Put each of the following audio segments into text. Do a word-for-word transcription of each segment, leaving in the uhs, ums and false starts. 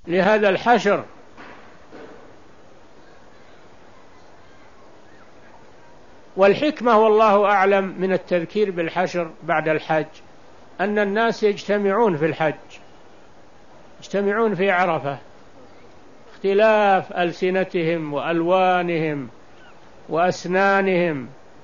لهذا الحشر. والحكمة والله أعلم من التذكير بالحشر بعد الحج أن الناس يجتمعون في الحج، يجتمعون في عرفة، اختلاف ألسنتهم وألوانهم وأسنانهم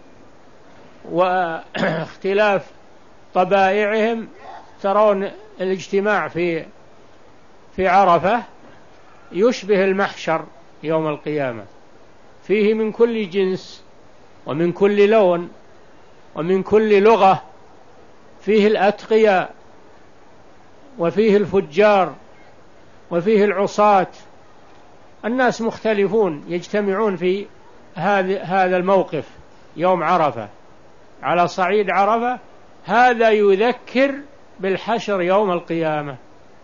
واختلاف طبائعهم، ترون الاجتماع في في عرفة يشبه المحشر يوم القيامة، فيه من كل جنس ومن كل لون ومن كل لغة، فيه الأتقياء وفيه الفجار وفيه العصاة، الناس مختلفون يجتمعون في هذا الموقف يوم عرفة على صعيد عرفة. هذا يذكر بالحشر يوم القيامة.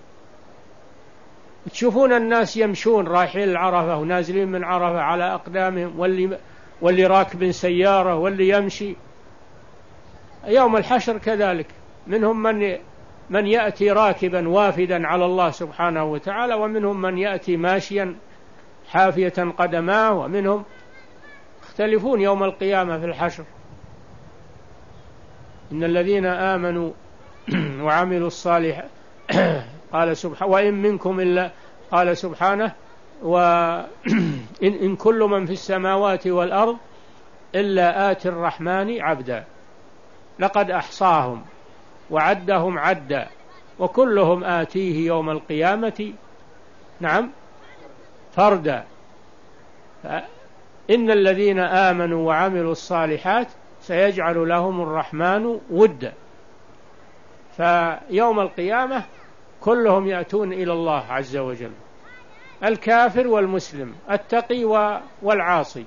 تشوفون الناس يمشون رايحين العرفة ونازلين من عرفة على أقدامهم، واللي, واللي راكب سيارة واللي يمشي. يوم الحشر كذلك، منهم من من يأتي راكبا وافدا على الله سبحانه وتعالى، ومنهم من يأتي ماشيا حافية قدماه، ومنهم يختلفون يوم القيامة في الحشر. إن الذين آمنوا وعملوا الصالحات قال سبحانه وإن منكم إلا قال سبحانه وإن كل من في السماوات والأرض إلا آتي الرحمن عبدا لقد أحصاهم وعدهم عدا وكلهم آتيه يوم القيامة نعم فردا. إن الذين آمنوا وعملوا الصالحات سيجعل لهم الرحمن ودا. فيوم القيامة كلهم يأتون إلى الله عز وجل، الكافر والمسلم، التقي والعاصي،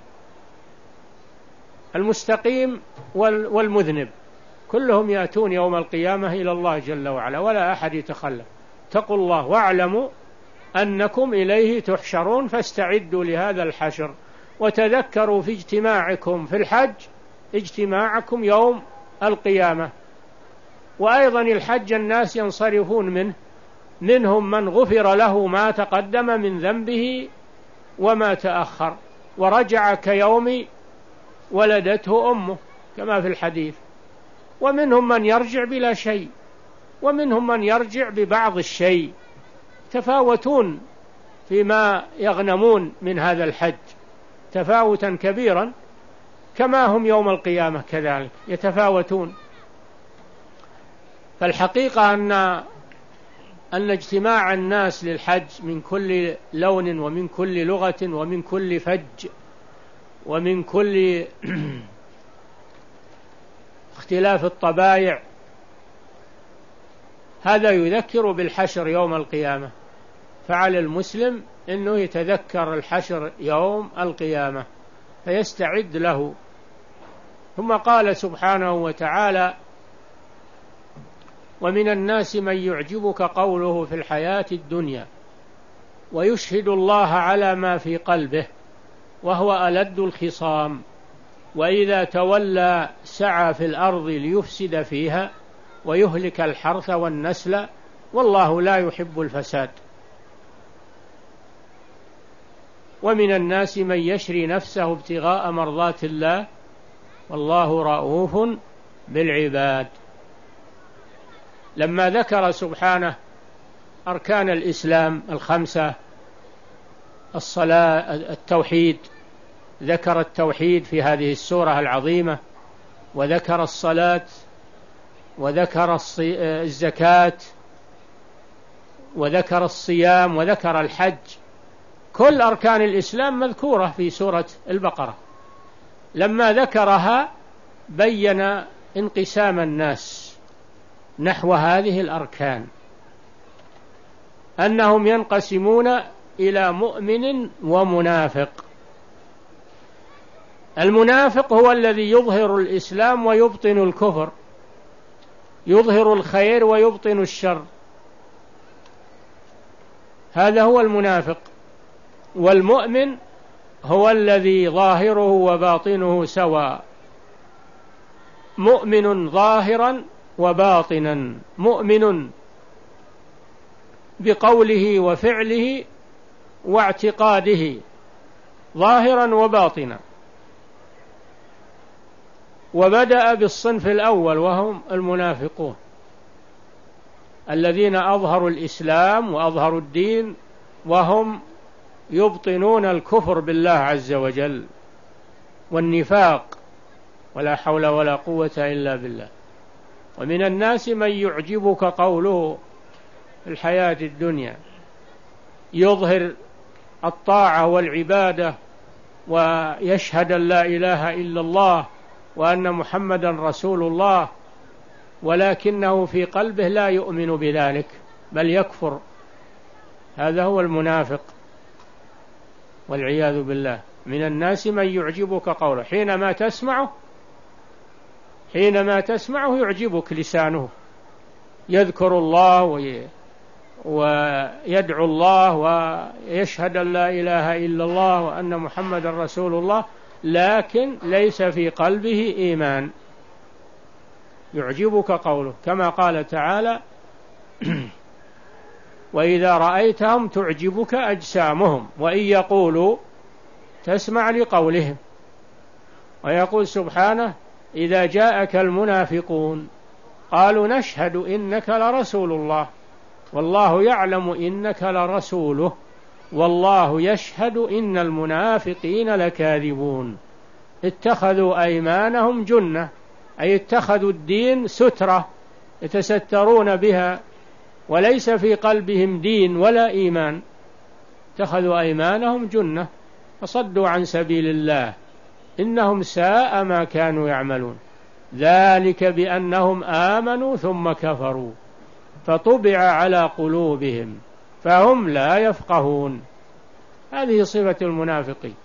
المستقيم والمذنب، كلهم يأتون يوم القيامة إلى الله جل وعلا، ولا أحد يتخلف. اتقوا الله واعلموا أنكم إليه تحشرون، فاستعدوا لهذا الحشر، وتذكروا في اجتماعكم في الحج اجتماعكم يوم القيامة. وأيضا الحج الناس ينصرفون منه، منهم من غفر له ما تقدم من ذنبه وما تأخر، ورجع كيوم ولدته أمه كما في الحديث، ومنهم من يرجع بلا شيء، ومنهم من يرجع ببعض الشيء، تفاوتون فيما يغنمون من هذا الحج تفاوتا كبيرا، كما هم يوم القيامة كذلك يتفاوتون. فالحقيقة أن أن اجتماع الناس للحج من كل لون ومن كل لغة ومن كل فج ومن كل اختلاف الطبائع، هذا يذكر بالحشر يوم القيامة. فعلى المسلم أنه يتذكر الحشر يوم القيامة فيستعد له. ثم قال سبحانه وتعالى ومن الناس من يعجبك قوله في الحياة الدنيا ويشهد الله على ما في قلبه وهو ألد الخصام وإذا تولى سعى في الأرض ليفسد فيها ويهلك الحرث والنسل والله لا يحب الفساد. ومن الناس من يشري نفسه ابتغاء مرضات الله والله رؤوف بالعباد. لما ذكر سبحانه أركان الإسلام الخمسة، الصلاة، التوحيد، ذكر التوحيد في هذه السورة العظيمة، وذكر الصلاة، وذكر الزكاة، وذكر الصيام، وذكر الحج. كل أركان الإسلام مذكورة في سورة البقرة. لما ذكرها بين انقسام الناس نحو هذه الأركان، أنهم ينقسمون إلى مؤمن ومنافق. المنافق هو الذي يظهر الإسلام ويبطن الكفر، يظهر الخير ويبطن الشر، هذا هو المنافق. والمؤمن هو الذي ظاهره وباطنه سواء، مؤمن ظاهرا وباطنا، مؤمن بقوله وفعله واعتقاده ظاهرا وباطنا. وبدأ بالصنف الأول وهم المنافقون الذين أظهروا الإسلام وأظهروا الدين وهم يبطنون الكفر بالله عز وجل والنفاق، ولا حول ولا قوة إلا بالله. ومن الناس من يعجبك قوله في الحياة الدنيا، يظهر الطاعة والعبادة ويشهد أن لا إله إلا الله وأن محمدا رسول الله، ولكنه في قلبه لا يؤمن بذلك بل يكفر. هذا هو المنافق والعياذ بالله. من الناس من يعجبك قوله، حينما تسمعه حينما تسمعه يعجبك لسانه، يذكر الله ويدعو الله ويشهد أن لا إله إلا الله وأن محمد رسول الله، لكن ليس في قلبه إيمان. يعجبك قوله كما قال تعالى: وإذا رأيتهم تعجبك أجسامهم وإن يقولوا تسمع لقولهم. ويقول سبحانه: إذا جاءك المنافقون قالوا نشهد إنك لرسول الله والله يعلم إنك لرسوله والله يشهد إن المنافقين لكاذبون. اتخذوا أيمانهم جنة، أي اتخذوا الدين سترة يتسترون بها، وليس في قلبهم دين ولا إيمان. اتخذوا أيمانهم جنة فصدوا عن سبيل الله إنهم ساء ما كانوا يعملون. ذلك بأنهم آمنوا ثم كفروا فطبع على قلوبهم فهم لا يفقهون. هذه صفة المنافقين،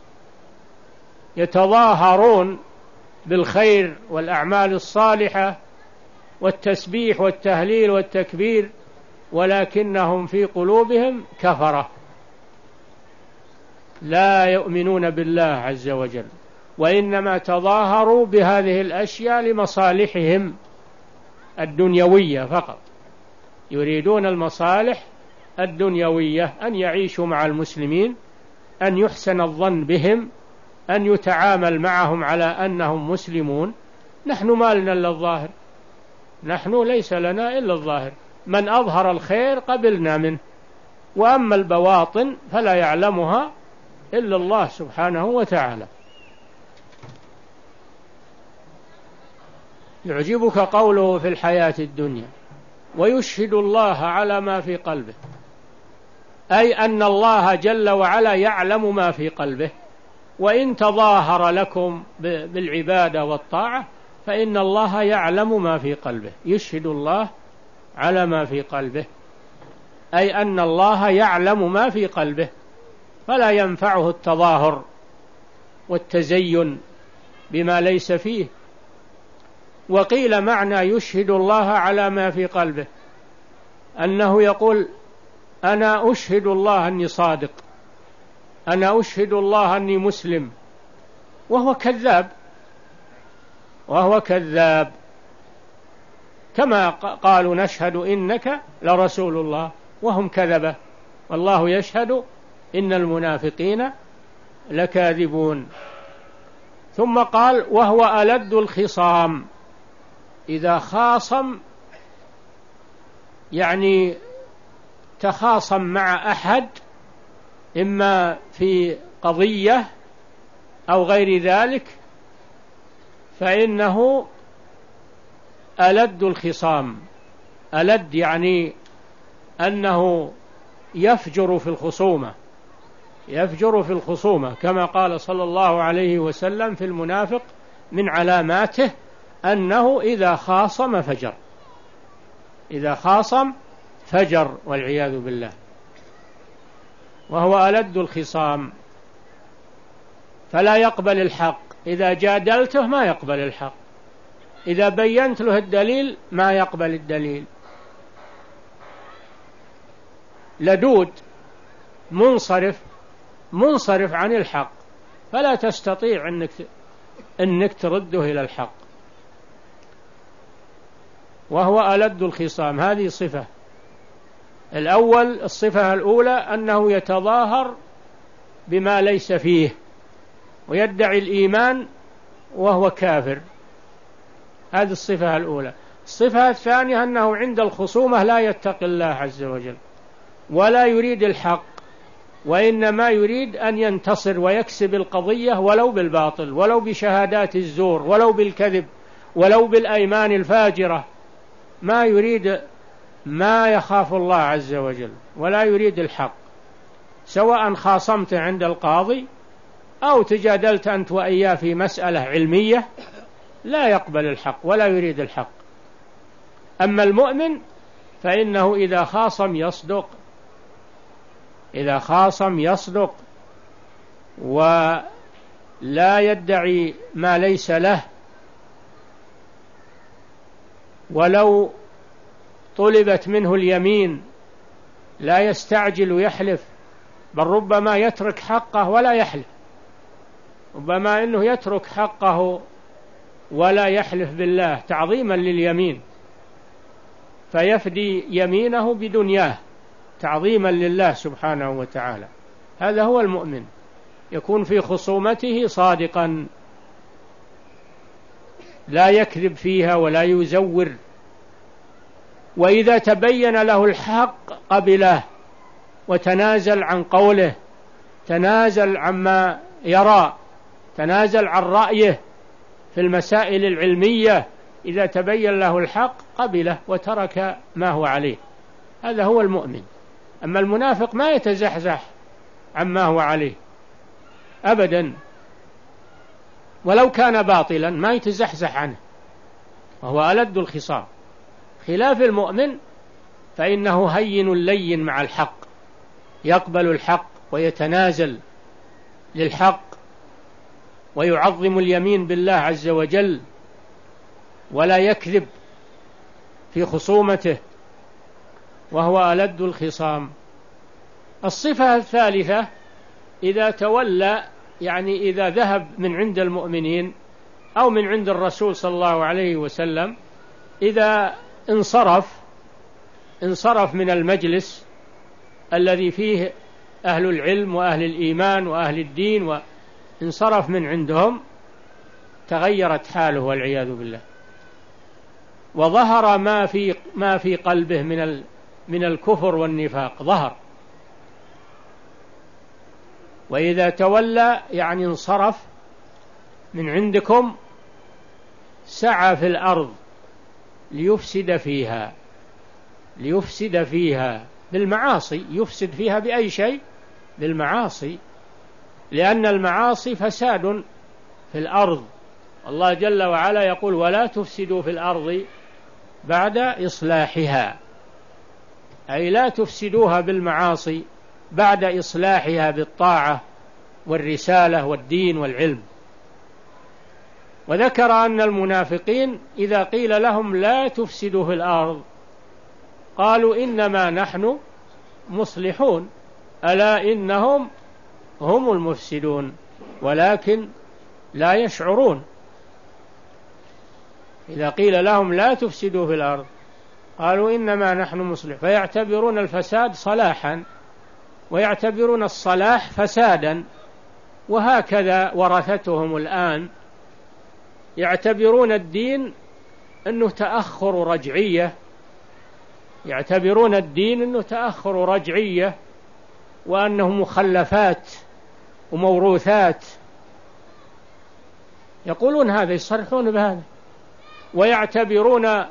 يتظاهرون بالخير والأعمال الصالحة والتسبيح والتهليل والتكبير، ولكنهم في قلوبهم كفرة لا يؤمنون بالله عز وجل، وإنما تظاهروا بهذه الأشياء لمصالحهم الدنيوية فقط. يريدون المصالح الدنيوية، أن يعيشوا مع المسلمين، أن يحسن الظن بهم، أن يتعامل معهم على أنهم مسلمون. نحن ما لنا إلا الظاهر، نحن ليس لنا إلا الظاهر، من أظهر الخير قبلنا منه، وأما البواطن فلا يعلمها إلا الله سبحانه وتعالى. يعجبك قوله في الحياة الدنيا ويشهد الله على ما في قلبه، أي أن الله جل وعلا يعلم ما في قلبه، وإن تظاهر لكم بالعبادة والطاعة فإن الله يعلم ما في قلبه. يشهد الله على ما في قلبه، أي أن الله يعلم ما في قلبه، فلا ينفعه التظاهر والتزين بما ليس فيه. وقيل معنى يشهد الله على ما في قلبه أنه يقول: أنا أشهد الله أني صادق، أنا أشهد الله أني مسلم، وهو كذاب، وهو كذاب كما قالوا نشهد إنك لرسول الله وهم كذبة، والله يشهد إن المنافقين لكاذبون. ثم قال: وهو ألد الخصام. إذا خاصم يعني تخاصم مع أحد، إما في قضية أو غير ذلك، فإنه ألد الخصام. ألد يعني أنه يفجر في الخصومة، يفجر في الخصومة، كما قال صلى الله عليه وسلم في المنافق من علاماته أنه إذا خاصم فجر، إذا خاصم فجر والعياذ بالله. وهو ألد الخصام، فلا يقبل الحق، إذا جادلته ما يقبل الحق، إذا بينت له الدليل ما يقبل الدليل. لدود منصرف منصرف عن الحق، فلا تستطيع أنك أنك ترده إلى الحق. وهو ألد الخصام، هذه صفة الأول الصفة الأولى أنه يتظاهر بما ليس فيه ويدعي الإيمان وهو كافر، هذه الصفة الأولى. الصفة الثانية أنه عند الخصومة لا يتقي الله عز وجل ولا يريد الحق، وإنما يريد أن ينتصر ويكسب القضية ولو بالباطل، ولو بشهادات الزور، ولو بالكذب، ولو بالأيمان الفاجرة. ما يريد، ما يخاف الله عز وجل ولا يريد الحق، سواء خاصمت عند القاضي أو تجادلت أنت وإياه في مسألة علمية، لا يقبل الحق ولا يريد الحق. أما المؤمن فإنه إذا خاصم يصدق، إذا خاصم يصدق ولا يدعي ما ليس له، ولو طلبت منه اليمين لا يستعجل ويحلف، بل ربما يترك حقه ولا يحلف، ربما أنه يترك حقه ولا يحلف بالله تعظيما لليمين، فيفدي يمينه بدنياه تعظيما لله سبحانه وتعالى. هذا هو المؤمن، يكون في خصومته صادقا، لا يكذب فيها ولا يزور، وإذا تبين له الحق قبله وتنازل عن قوله، تنازل عما يرى، تنازل عن رأيه في المسائل العلمية، إذا تبين له الحق قبله وترك ما هو عليه. هذا هو المؤمن. أما المنافق ما يتزحزح عما هو عليه أبدا، ولو كان باطلا ما يتزحزح عنه، وهو ألد الخصام. خلاف المؤمن فإنه هين لين مع الحق، يقبل الحق ويتنازل للحق ويعظم اليمين بالله عز وجل، ولا يكذب في خصومته، وهو ألد الخصام. الصفة الثالثة إذا تولى، يعني إذا ذهب من عند المؤمنين أو من عند الرسول صلى الله عليه وسلم، إذا انصرف انصرف من المجلس الذي فيه أهل العلم وأهل الإيمان وأهل الدين، وانصرف من عندهم، تغيرت حاله والعياذ بالله، وظهر ما في ما في قلبه من من الكفر والنفاق ظهر. وإذا تولى يعني انصرف من عندكم، سعى في الأرض ليفسد فيها، ليفسد فيها بالمعاصي. يفسد فيها بأي شيء؟ بالمعاصي، لأن المعاصي فساد في الأرض. الله جل وعلا يقول: ولا تفسدوا في الأرض بعد إصلاحها، أي لا تفسدوها بالمعاصي بعد إصلاحها بالطاعة والرسالة والدين والعلم. وذكر أن المنافقين إذا قيل لهم لا تفسدوا في الأرض قالوا: إنما نحن مصلحون، ألا إنهم هم المفسدون ولكن لا يشعرون. إذا قيل لهم لا تفسدوا في الأرض قالوا: إنما نحن مصلحون، فيعتبرون الفساد صلاحا ويعتبرون الصلاح فسادا. وهكذا ورثتهم الآن يعتبرون الدين أنه تأخر رجعية، يعتبرون الدين أنه تأخر رجعية، وأنه مخلفات وموروثات، يقولون هذا، يصرحون بهذا. ويعتبرون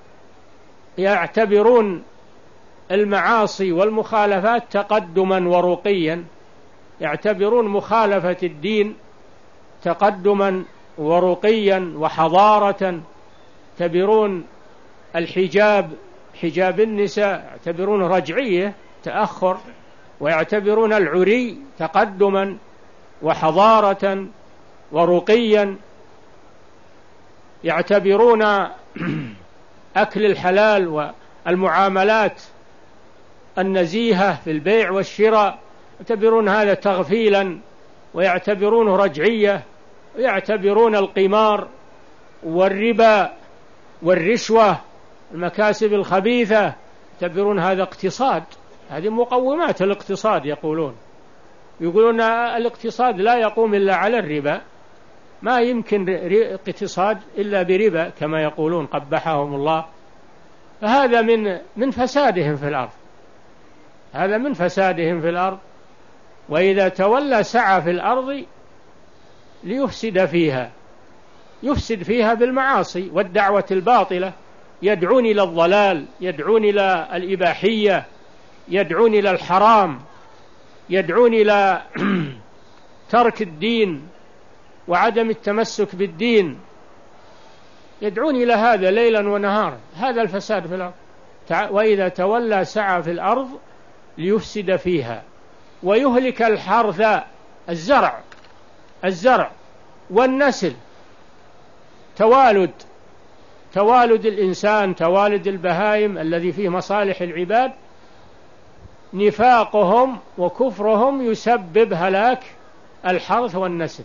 يعتبرون المعاصي والمخالفات تقدما ورقيا، يعتبرون مخالفة الدين تقدما ورقيا وحضارة. يعتبرون الحجاب، حجاب النساء، يعتبرون رجعية تأخر، ويعتبرون العري تقدما وحضارة ورقيا. يعتبرون أكل الحلال والمعاملات النزيهة في البيع والشراء، يعتبرون هذا تغفيلا ويعتبرونه رجعية. ويعتبرون القمار والربا والرشوة، المكاسب الخبيثة، يعتبرون هذا اقتصاد، هذه مقومات الاقتصاد. يقولون يقولون الاقتصاد لا يقوم إلا على الربا، ما يمكن اقتصاد إلا بربا كما يقولون قبحهم الله. فهذا من من فسادهم في الأرض، هذا من فسادهم في الأرض. وإذا تولى سعى في الأرض ليفسد فيها، يفسد فيها بالمعاصي والدعوة الباطلة، يدعون إلى الضلال، يدعون إلى الإباحية، يدعون إلى الحرام، يدعون إلى ترك الدين وعدم التمسك بالدين، يدعون إلى هذا ليلا ونهارا. هذا الفساد في الأرض. وإذا تولى سعى في الأرض ليفسد فيها ويهلك الحرث، الزرع الزرع والنسل، توالد توالد الإنسان، توالد البهائم الذي فيه مصالح العباد. نفاقهم وكفرهم يسبب هلاك الحرث والنسل،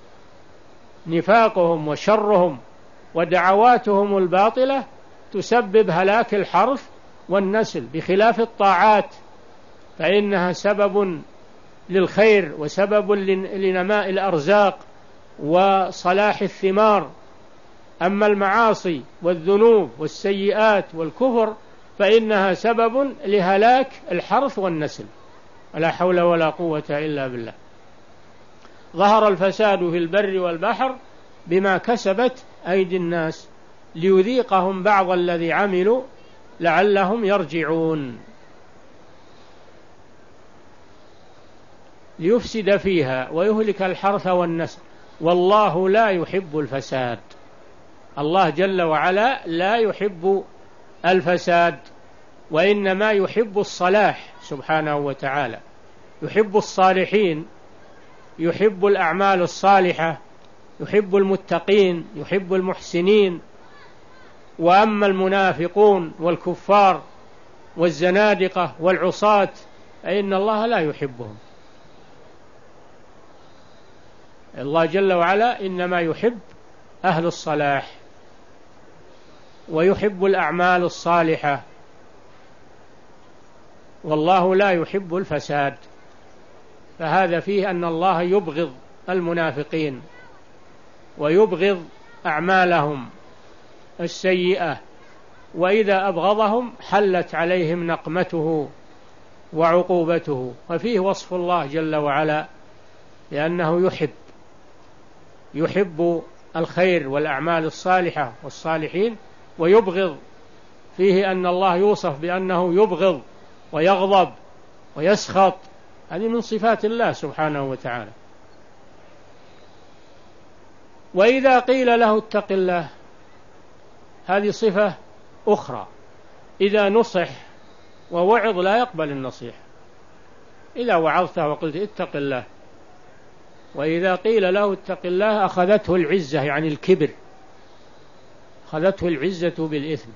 نفاقهم وشرهم ودعواتهم الباطلة تسبب هلاك الحرث والنسل، بخلاف الطاعات فإنها سبب للخير وسبب لنماء الأرزاق وصلاح الثمار. أما المعاصي والذنوب والسيئات والكفر فإنها سبب لهلاك الحرث والنسل. ولا حول ولا قوة إلا بالله. ظهر الفساد في البر والبحر بما كسبت أيدي الناس ليذيقهم بعض الذي عملوا لعلهم يرجعون. ليفسد فيها ويهلك الحرث والنسل والله لا يحب الفساد. الله جل وعلا لا يحب الفساد، وإنما يحب الصلاح سبحانه وتعالى، يحب الصالحين، يحب الأعمال الصالحة، يحب المتقين، يحب المحسنين. وأما المنافقون والكفار والزنادقة والعصاة فإن الله لا يحبهم. الله جل وعلا إنما يحب أهل الصلاح ويحب الأعمال الصالحة، والله لا يحب الفساد. فهذا فيه أن الله يبغض المنافقين ويبغض أعمالهم السيئة، وإذا أبغضهم حلت عليهم نقمته وعقوبته. ففيه وصف الله جل وعلا لأنه يحب يحب الخير والأعمال الصالحة والصالحين، ويبغض فيه أن الله يوصف بأنه يبغض ويغضب ويسخط. هذه من صفات الله سبحانه وتعالى. وإذا قيل له اتق الله، هذه صفة أخرى. إذا نصح ووعظ لا يقبل النصيحة. إذا وعظته وقلت اتق الله، وإذا قيل له اتق الله أخذته العزة، يعني الكبر، أخذته العزة بالإثم،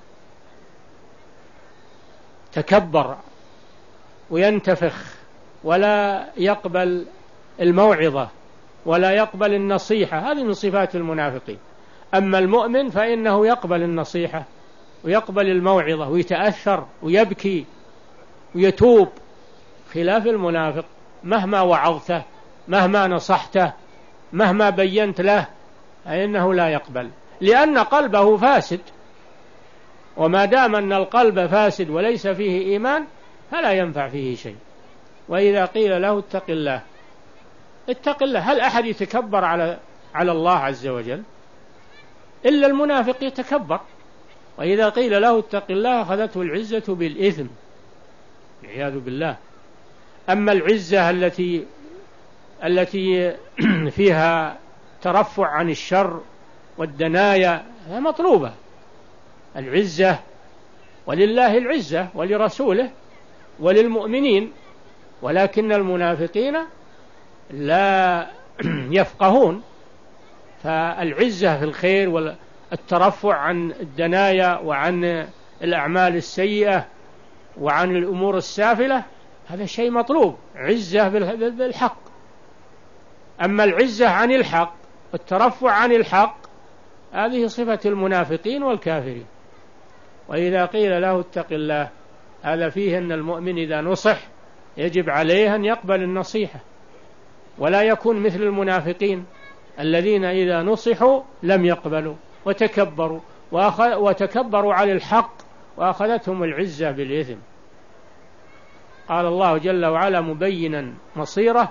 تكبر وينتفخ ولا يقبل الموعظة ولا يقبل النصيحة. هذه من صفات المنافقين. أما المؤمن فإنه يقبل النصيحة ويقبل الموعظة ويتأثر ويبكي ويتوب، خلاف المنافق مهما وعظته مهما نصحته مهما بينت له فإنه لا يقبل، لأن قلبه فاسد. وما دام أن القلب فاسد وليس فيه إيمان فلا ينفع فيه شيء. وإذا قيل له اتق الله، اتق الله، هل أحد يتكبر على على الله عز وجل؟ إلا المنافق يتكبر. وإذا قيل له اتق الله أخذته العزة بالإثم والعياذ بالله. أما العزة التي التي فيها ترفع عن الشر والدنايا هي مطلوبة. العزة ولله العزة ولرسوله وللمؤمنين، ولكن المنافقين لا يفقهون. فالعزة في الخير والترفع عن الدنايا وعن الأعمال السيئة وعن الأمور السافلة هذا شيء مطلوب، عزة بالحق. أما العزة عن الحق والترفع عن الحق هذه صفة المنافقين والكافرين. وإذا قيل له اتق الله هذا فيه أن المؤمن إذا نصح يجب عليه أن يقبل النصيحة، ولا يكون مثل المنافقين الذين إذا نصحوا لم يقبلوا وتكبروا وتكبروا على الحق وأخذتهم العزة بالإثم. قال الله جل وعلا مبينا مصيره: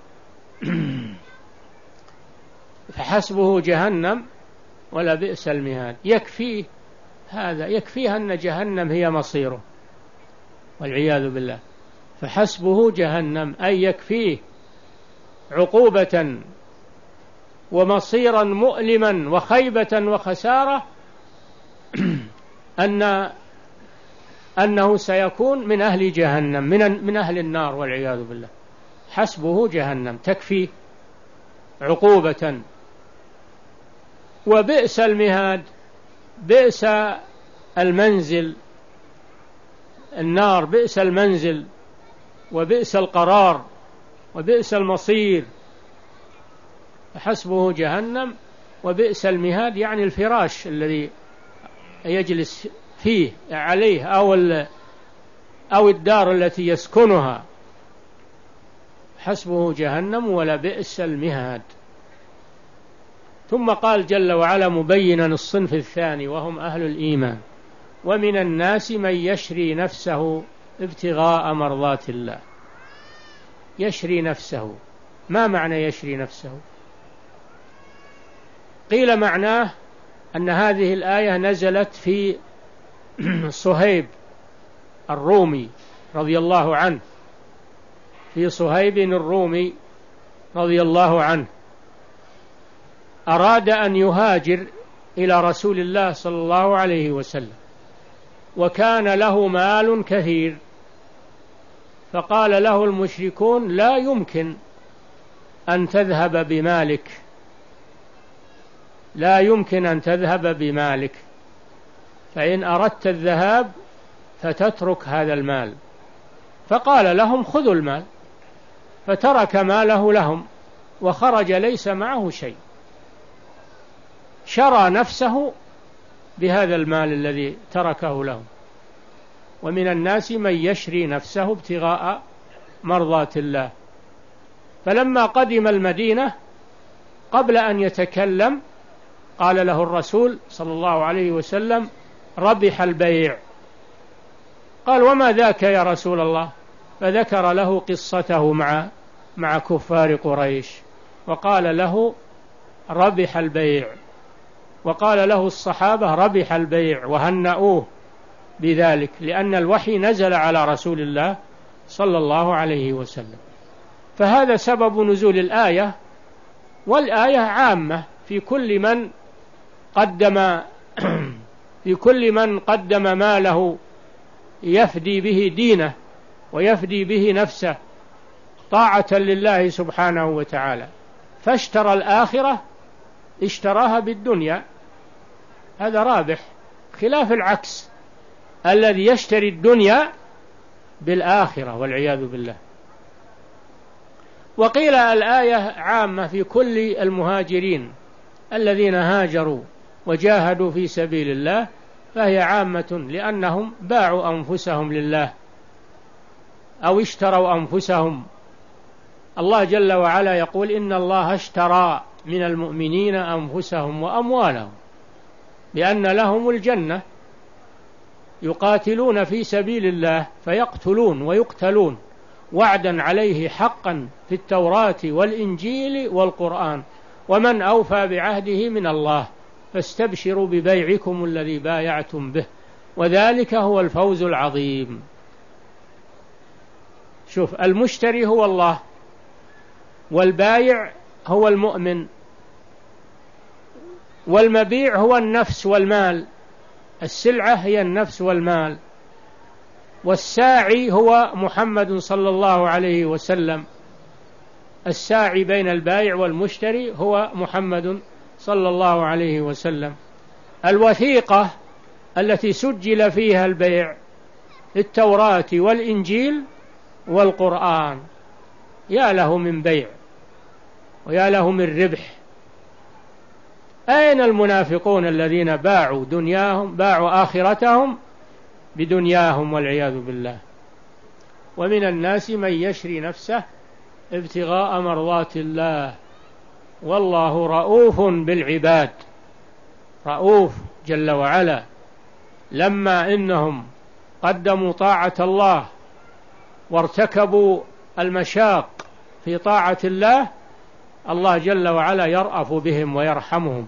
فحسبه جهنم ولبئس المهاد. يكفيه هذا، يكفيه أن جهنم هي مصيره والعياذ بالله. فحسبه جهنم أي يكفيه عقوبة ومصيرا مؤلما وخيبة وخسارة أن أنه سيكون من أهل جهنم، من من أهل النار والعياذ بالله. حسبه جهنم تكفيه عقوبة. وبئس المهاد، بئس المنزل، النار بئس المنزل وبئس القرار وبئس المصير. حسبه جهنم وبئس المهاد يعني الفراش الذي يجلس فيه عليه أو أو الدار التي يسكنها. حسبه جهنم ولبئس المهاد. ثم قال جل وعلا مبينا الصنف الثاني وهم أهل الإيمان: ومن الناس من يشري نفسه ابتغاء مرضات الله. يشري نفسه، ما معنى يشري نفسه؟ قيل معناه أن هذه الآية نزلت في صهيب الرومي رضي الله عنه، في صهيب الرومي رضي الله عنه أراد أن يهاجر إلى رسول الله صلى الله عليه وسلم، وكان له مال كثير، فقال له المشركون: لا يمكن أن تذهب بمالك، لا يمكن أن تذهب بمالك، فإن أردت الذهاب فتترك هذا المال. فقال لهم: خذوا المال، فترك ماله لهم وخرج ليس معه شيء، شرى نفسه بهذا المال الذي تركه لهم. ومن الناس من يشري نفسه ابتغاء مرضات الله. فلما قدم المدينة قبل أن يتكلم قال له الرسول صلى الله عليه وسلم: ربح البيع. قال: وما ذاك يا رسول الله؟ فذكر له قصته مع مع كفار قريش، وقال له: ربح البيع. وقال له الصحابة: ربح البيع، وهنأوه بذلك، لأن الوحي نزل على رسول الله صلى الله عليه وسلم. فهذا سبب نزول الآية، والآية عامة في كل من قدم في كل من قدم ماله يفدي به دينه ويفدي به نفسه طاعة لله سبحانه وتعالى، فاشترى الآخرة اشتراها بالدنيا، هذا رابح، خلاف العكس الذي يشتري الدنيا بالآخرة والعياذ بالله. وقيل الآية عامة في كل المهاجرين الذين هاجروا وجاهدوا في سبيل الله، فهي عامة لأنهم باعوا أنفسهم لله أو اشتروا أنفسهم. الله جل وعلا يقول: إن الله اشترى من المؤمنين أنفسهم وأموالهم بأن لهم الجنة، يقاتلون في سبيل الله فيقتلون ويقتلون وعدا عليه حقا في التوراة والإنجيل والقرآن، ومن أوفى بعهده من الله، فاستبشروا ببيعكم الذي بايعتم به، وذلك هو الفوز العظيم. شوف، المشتري هو الله، والبايع هو المؤمن، والمبيع هو النفس والمال، السلعة هي النفس والمال، والساعي هو محمد صلى الله عليه وسلم، الساعي بين البائع والمشتري هو محمد صلى الله عليه وسلم. الوثيقة التي سجل فيها البيع التوراة والإنجيل والقرآن، يا له من بيع ويا له من ربح. أين المنافقون الذين باعوا دنياهم، باعوا آخرتهم بدنياهم والعياذ بالله. ومن الناس من يشري نفسه ابتغاء مرضات الله والله رؤوف بالعباد. رؤوف جل وعلا، لما إنهم قدموا طاعة الله وارتكبوا المشاق في طاعة الله، الله جل وعلا يرأف بهم ويرحمهم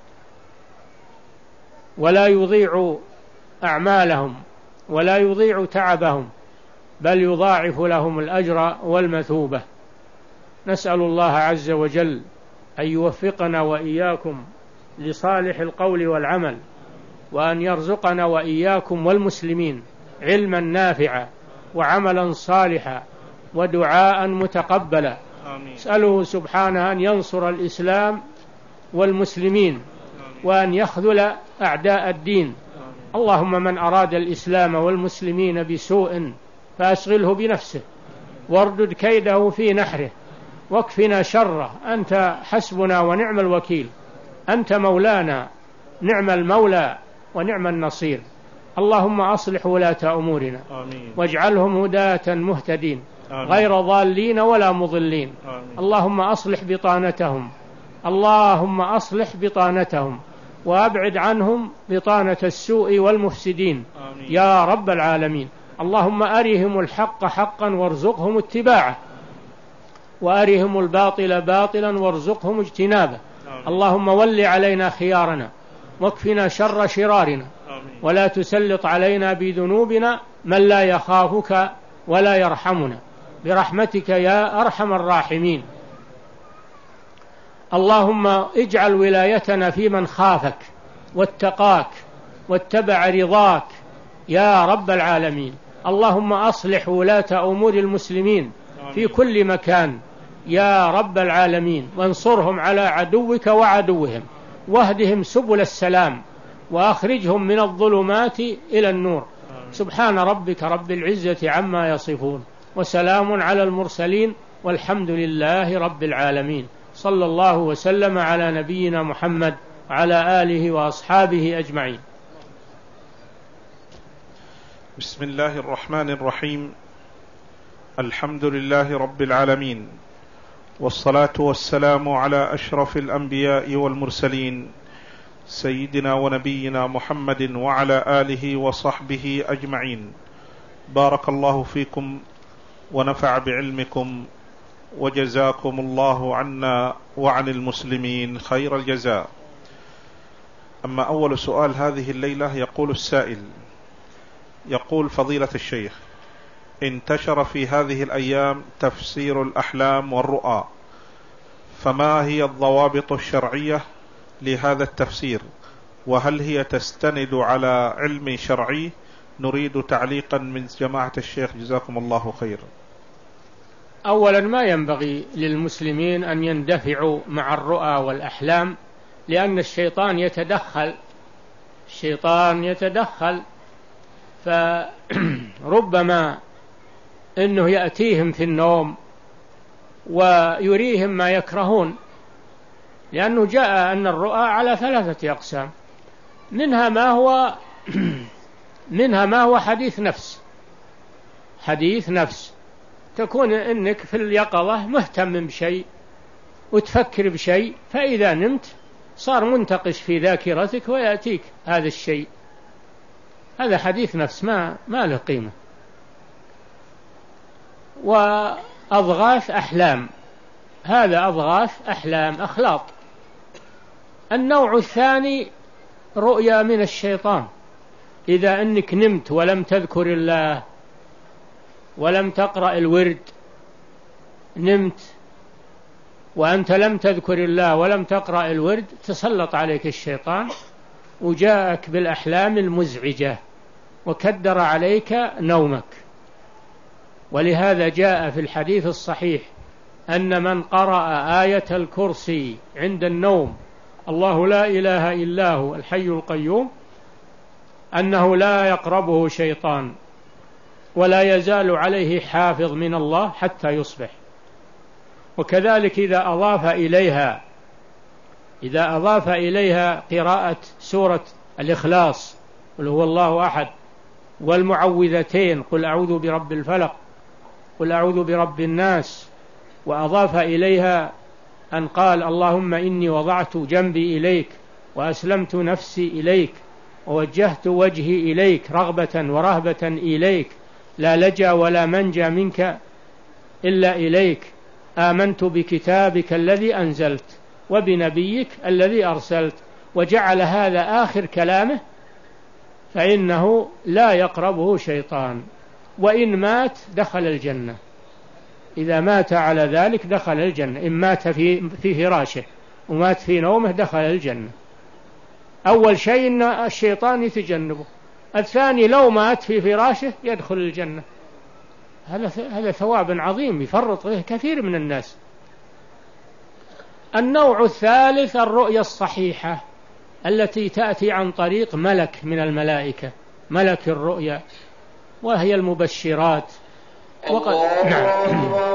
ولا يضيع أعمالهم ولا يضيع تعبهم، بل يضاعف لهم الأجر والمثوبة. نسأل الله عز وجل أن يوفقنا وإياكم لصالح القول والعمل، وأن يرزقنا وإياكم والمسلمين علما نافعا وعملا صالحا ودعاء متقبلا. اسأله سبحانه أن ينصر الإسلام والمسلمين وأن يخذل أعداء الدين. اللهم من أراد الإسلام والمسلمين بسوء فأشغله بنفسه واردد كيده في نحره واكفنا شره، أنت حسبنا ونعم الوكيل، أنت مولانا نعم المولى ونعم النصير. اللهم أصلح ولاة أمورنا واجعلهم هداة مهتدين غير ضالين ولا مضلين. آمين. اللهم أصلح بطانتهم اللهم أصلح بطانتهم وأبعد عنهم بطانة السوء والمفسدين. آمين. يا رب العالمين. اللهم أرهم الحق حقا وارزقهم اتباعه وأرهم الباطل باطلا وارزقهم اجتنابه. آمين. اللهم ول علينا خيارنا واكفنا شر شرارنا. آمين. ولا تسلط علينا بذنوبنا من لا يخافك ولا يرحمنا برحمتك يا أرحم الراحمين. اللهم اجعل ولايتنا في من خافك واتقاك واتبع رضاك يا رب العالمين. اللهم أصلح ولاة أمور المسلمين في كل مكان يا رب العالمين، وانصرهم على عدوك وعدوهم، واهدهم سبل السلام، وأخرجهم من الظلمات إلى النور. سبحان ربك رب العزة عما يصفون، وسلام على المرسلين، والحمد لله رب العالمين. صلى الله وسلم على نبينا محمد وعلى آله وأصحابه أجمعين. بسم الله الرحمن الرحيم. الحمد لله رب العالمين، والصلاة والسلام على أشرف الأنبياء والمرسلين سيدنا ونبينا محمد وعلى آله وصحبه أجمعين. بارك الله فيكم ونفع بعلمكم، وجزاكم الله عنا وعن المسلمين خير الجزاء. أما أول سؤال هذه الليلة، يقول السائل: يقول فضيلة الشيخ، انتشر في هذه الأيام تفسير الأحلام والرؤى، فما هي الضوابط الشرعية لهذا التفسير؟ وهل هي تستند على علم شرعي؟ نريد تعليقا من جماعة الشيخ جزاكم الله خير. أولا، ما ينبغي للمسلمين أن يندفعوا مع الرؤى والأحلام، لأن الشيطان يتدخل الشيطان يتدخل فربما أنه يأتيهم في النوم ويريهم ما يكرهون، لأنه جاء أن الرؤى على ثلاثة أقسام، منها ما هو منها ما هو حديث نفس حديث نفس تكون إنك في اليقظة مهتم بشيء وتفكر بشيء، فإذا نمت صار منتقش في ذاكرتك ويأتيك هذا الشيء، هذا حديث نفس ما ما له قيمة. وأضغاث أحلام، هذا أضغاث أحلام أخلاط. النوع الثاني رؤيا من الشيطان، إذا أنك نمت ولم تذكر الله ولم تقرأ الورد، نمت وأنت لم تذكر الله ولم تقرأ الورد، تسلط عليك الشيطان وجاءك بالأحلام المزعجة وكدر عليك نومك. ولهذا جاء في الحديث الصحيح أن من قرأ آية الكرسي عند النوم، الله لا إله إلا هو الحي القيوم، أنه لا يقربه شيطان ولا يزال عليه حافظ من الله حتى يصبح. وكذلك إذا أضاف إليها إذا أضاف إليها قراءة سورة الإخلاص، قل هو الله أحد والمعوذتين قل أعوذ برب الفلق قل أعوذ برب الناس، وأضاف إليها أن قال اللهم إني وضعت جنبي إليك وأسلمت نفسي إليك ووجهت وجهي إليك رغبة ورهبة إليك لا لجأ ولا منجى منك إلا إليك، آمنت بكتابك الذي أنزلت وبنبيك الذي أرسلت، وجعل هذا آخر كلامه، فإنه لا يقربه شيطان، وإن مات دخل الجنة. إذا مات على ذلك دخل الجنة، إن مات في في فراشه ومات في نومه دخل الجنة. أول شيء إن الشيطان يتجنبه، الثاني لو مات في فراشه يدخل الجنة. هذا هذا ثواب عظيم يفرط به كثير من الناس. النوع الثالث الرؤيا الصحيحة التي تأتي عن طريق ملك من الملائكة، ملك الرؤيا، وهي المبشرات. وقد نعم